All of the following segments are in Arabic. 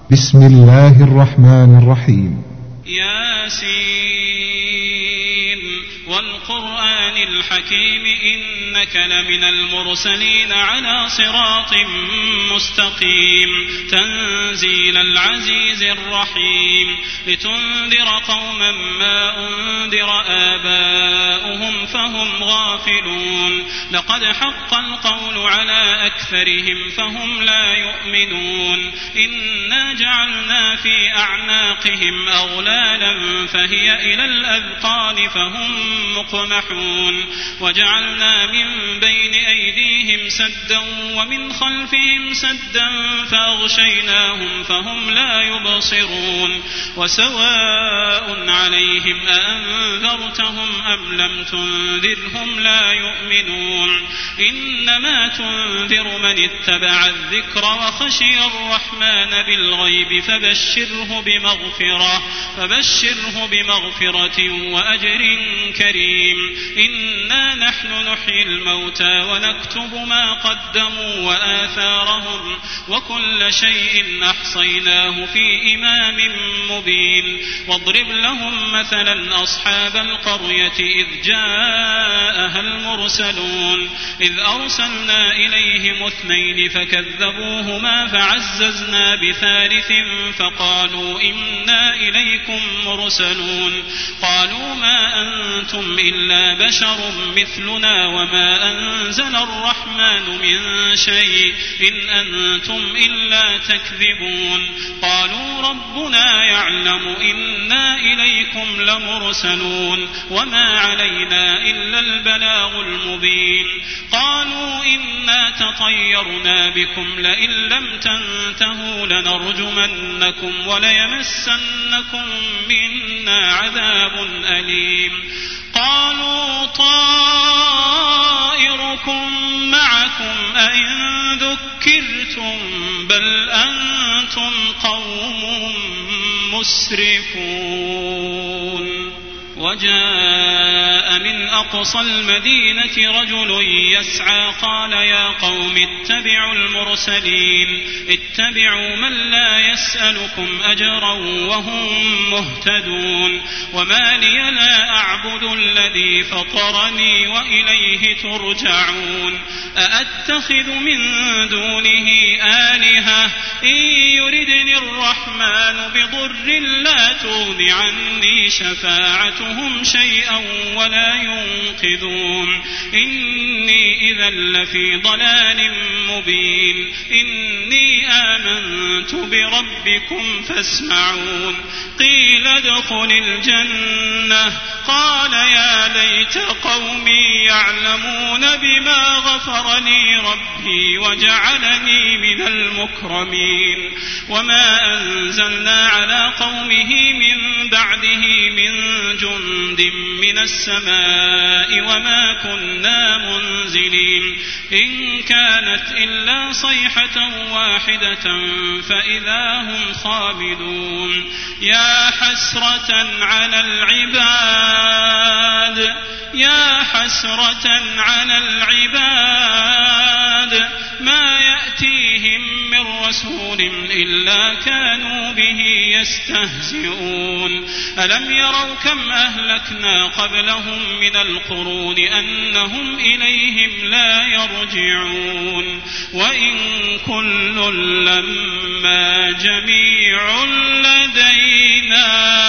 بسم الله الرحمن الرحيم. ياسين والقرآن الحكيم إنك لمن المرسلين على صراط مستقيم تنزيل العزيز الرحيم لتنذر قوما ما أنذر آباؤهم فهم غافلون لقد حق القول على أكثرهم فهم لا يؤمنون إنا جعلنا في أعناقهم أغلالا فهي إلى الأذقان فهم مقمحون وجعلنا من بين أيديهم سدا ومن خلفهم سدا فأغشيناهم فهم لا يبصرون وسواء عليهم أأنذرتهم أم لم تنذرهم لا يؤمنون إنما تنذر من اتبع الذكر وخشي الرحمن بالغيب فبشره بمغفرة وأجر كريم إنا نحن نحيي الموتى ونكتب ما قدموا وآثارهم وكل شيء أحصيناه في إمام مبين واضرب لهم مثلا أصحاب القرية إذ جاءها المرسلون إذ أرسلنا إليهم 2 فكذبوهما فعززنا بثالث فقالوا إنا إليكم مرسلون قالوا ما أنتم إلا بشر مثلنا وما أنزل الرحمن من شيء إن أنتم إلا تكذبون قالوا ربنا يعلم إنا إليكم لمرسلون وما علينا إلا البلاغ المبين قالوا إنا تطيرنا بكم لئن لم تنتهوا لنرجمنكم وليمسنكم منا عذاب أليم قالوا طائركم معكم أئن ذكرتم بل أنتم قوم مسرفون وجاء من أقصى المدينة رجل يسعى قال يا قوم اتبعوا المرسلين اتبعوا من لا يسألكم أجرا وهم مهتدون وما لي لا أعبد الذي فطرني وإليه ترجعون أأتخذ من دونه آلهة إن يردني الرحمن بضر لا تغن عني شفاعتهم شيئا ولا ينقذون إني إذا لفي ضلال مبين إني آمنت بربكم فاسمعون قيل ادخل الجنة قال يا ليت قومي يعلمون بما غفر لي ربي وجعلني من المكرمين وما أنزلنا على قومه من بعده من جند من السماء وما كنا منزلين إن كانت إلا صيحة واحدة فإذا هم خامدون يا حسرة على العباد ما يأتيهم من رسول إلا كانوا به يستهزئون ألم يروا كم أهلكنا قبلهم من القرون أنهم إليهم لا يرجعون وإن كل لما جميع لدينا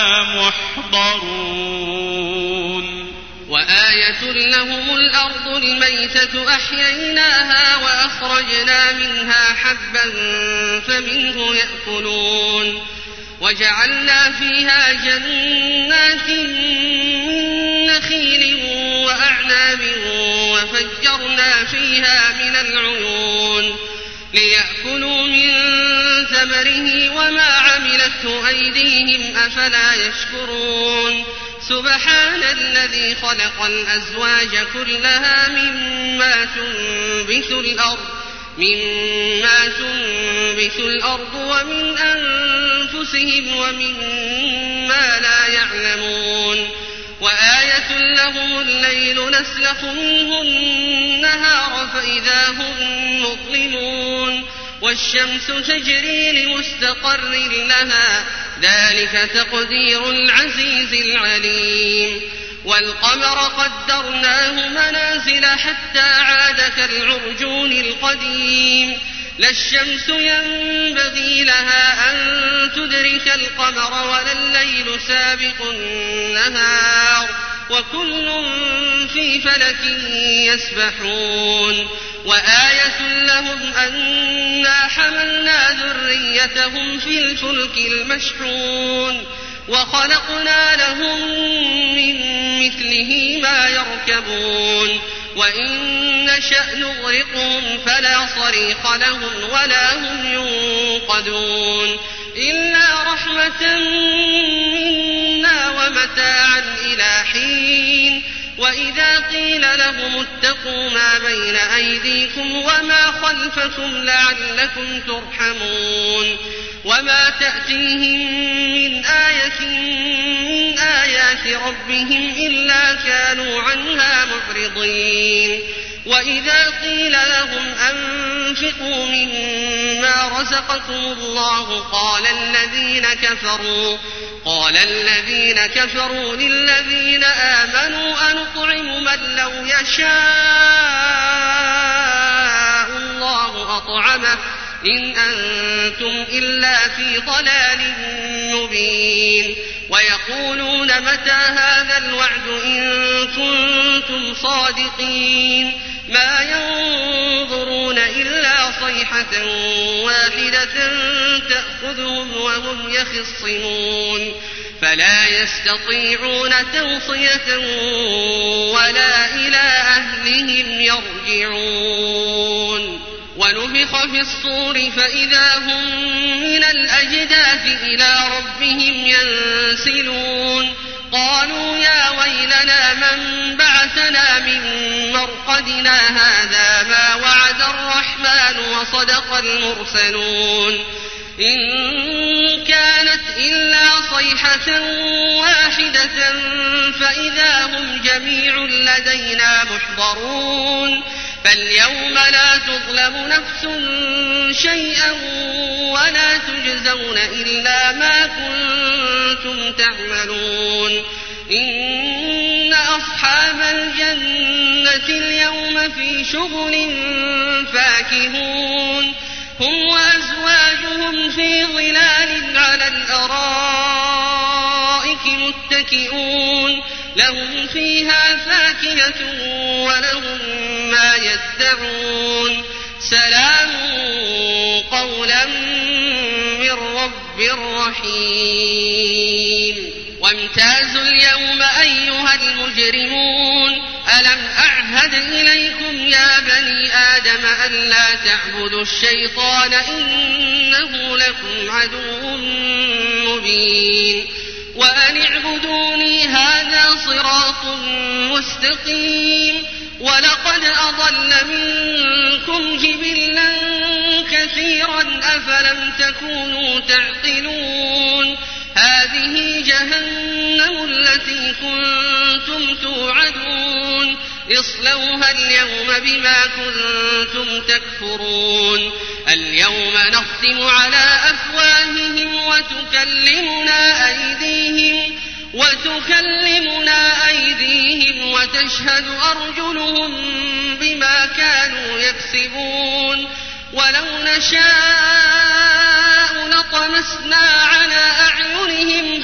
محضرون وآية لهم الأرض الميتة أحييناها وأخرجنا منها حبا فمنه يأكلون وجعلنا فيها جنات من نخيل وأعناب وفجرنا فيها من العيون ليأكلوا من ثمره وما عملته أيديهم أفلا يشكرون سبحان الذي خلق الأزواج كلها مما تنبت الأرض ومن أنفسهم ومما لا يعلمون وآية لهم الليل نسلخ منه النهار فإذا هم مظلمون والشمس تجري لمستقر لها ذلك تقدير العزيز العليم والقمر قدرناه منازل حتى عاد كالعرجون القديم لا الشمس ينبغي لها أن تدرك القمر ولا الليل سابق النهار وكل في فلك يسبحون وآية لهم أنا حملنا ذريتهم في الفلك المشحون وخلقنا لهم من مثله ما يركبون وإن نشأ نغرقهم فلا صريخ لهم ولا هم ينقذون إلا رحمة منا ومتاعا إلى حين وإذا قيل لهم اتقوا ما بين أيديكم وما خلفكم لعلكم ترحمون وما تأتيهم من آية من آيات ربهم إلا كانوا عنها معرضين وإذا قيل لهم أنفقوا مما رزقكم الله قال الذين كفروا للذين آمنوا أنطعم من لو يشاء الله أطعمه إن أنتم إلا في ضلال مبين ويقولون متى هذا الوعد إن كنتم صادقين ما ينظرون إلا صيحة واحدة تأخذهم وهم يخصمون فلا يستطيعون توصية ولا إلى أهلهم يرجعون ونفخ في الصور فإذا هم من الأجداث إلى ربهم ينسلون قالوا يا ويلنا من بعثنا من مرقدنا هذا ما وعد الرحمن وصدق المرسلون إن كانت إلا صيحة واحدة فإذا هم جميع لدينا محضرون فاليوم لا تظلم نفس شيئا ولا تجزون إلا ما كنتم تعملون إن أصحاب الجنة اليوم في شغل فاكهون هم وأزواجهم في ظلال على الأرائك متكئون لهم فيها فاكهة ولهم ما يدعون سلام قولا من رب رحيم وامتازوا اليوم أيها المجرمون ألم أعهد إليكم يا بني آدم ألا تعبدوا الشيطان إنه لكم عدو مبين وأن اعبدوني هذا صراط مستقيم ولقد أضل منكم جبلا كثيرا أفلم تكونوا تعقلون هذه جهنم التي كنتم توعدون اصلوها اليوم بما كنتم تكفرون اليوم نختم على أفواههم وتكلمنا أيديهم وتشهد أرجلهم بما كانوا يكسبون ولو نشاء لطمسنا على أعينهم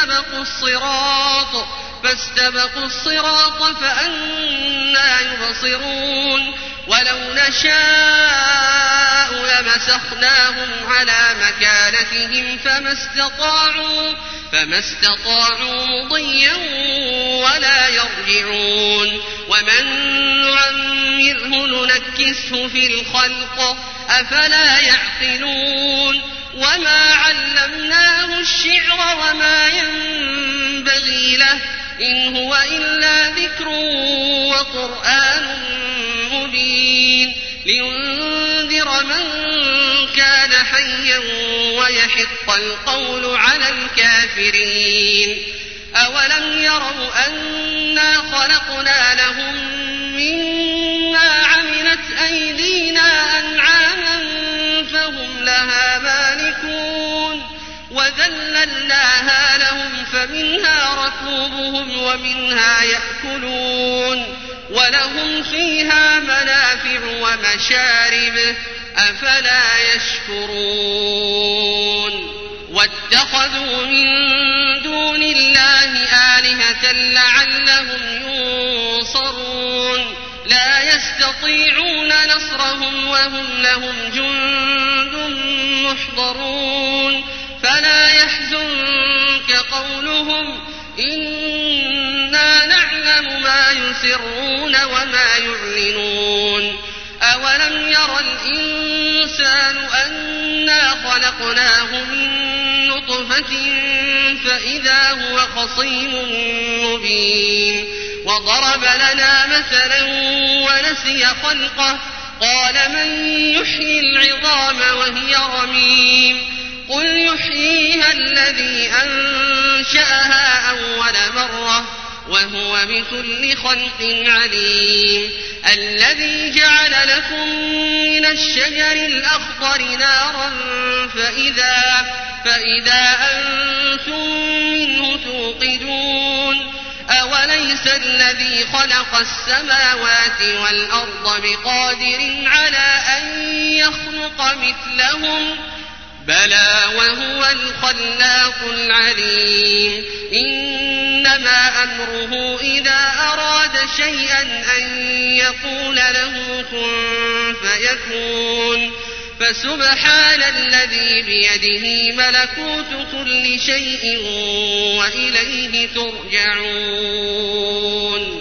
فاستبقوا الصراط فأنى يبصرون ولو نشاء لمسخناهم على مكانتهم فما استطاعوا مضيا ولا يرجعون ومن نعمره ننكسه في الخلق أفلا يعقلون وما علمناه الشعر وما ينبغي له إن هو إلا ذكر وقرآن مبين لينذر من كان حيا ويحق القول على الكافرين أولم يروا أنا خلقنا لهم مما عملت أيدينا أنعاما وذللناها لهم فمنها ركوبهم ومنها يأكلون ولهم فيها منافع ومشارب أفلا يشكرون واتخذوا من دون الله آلهة لعلهم ينصرون لا يستطيعون نصرهم وهم لهم جند محضرون فلا يحزنك قولهم إنا نعلم ما يسرون وما يعلنون أولم ير الإنسان أنا خلقناه من نطفة فإذا هو خصيم مبين وضرب لنا مثلا ونسي خلقه قال من يحيي العظام وهي رميم قل يحييها الذي أنشأها أول مرة وهو بكل خلق عليم الذي جعل لكم من الشجر الأخضر نارا فإذا أنتم منه توقدون أوليس الذي خلق السماوات والأرض بقادر على أن يخلق مثلهم بلى وهو الخلاق العليم إنما أمره إذا أراد شيئا أن يقول له كن فيكون فسبحان الذي بيده ملكوت كل شيء وإليه ترجعون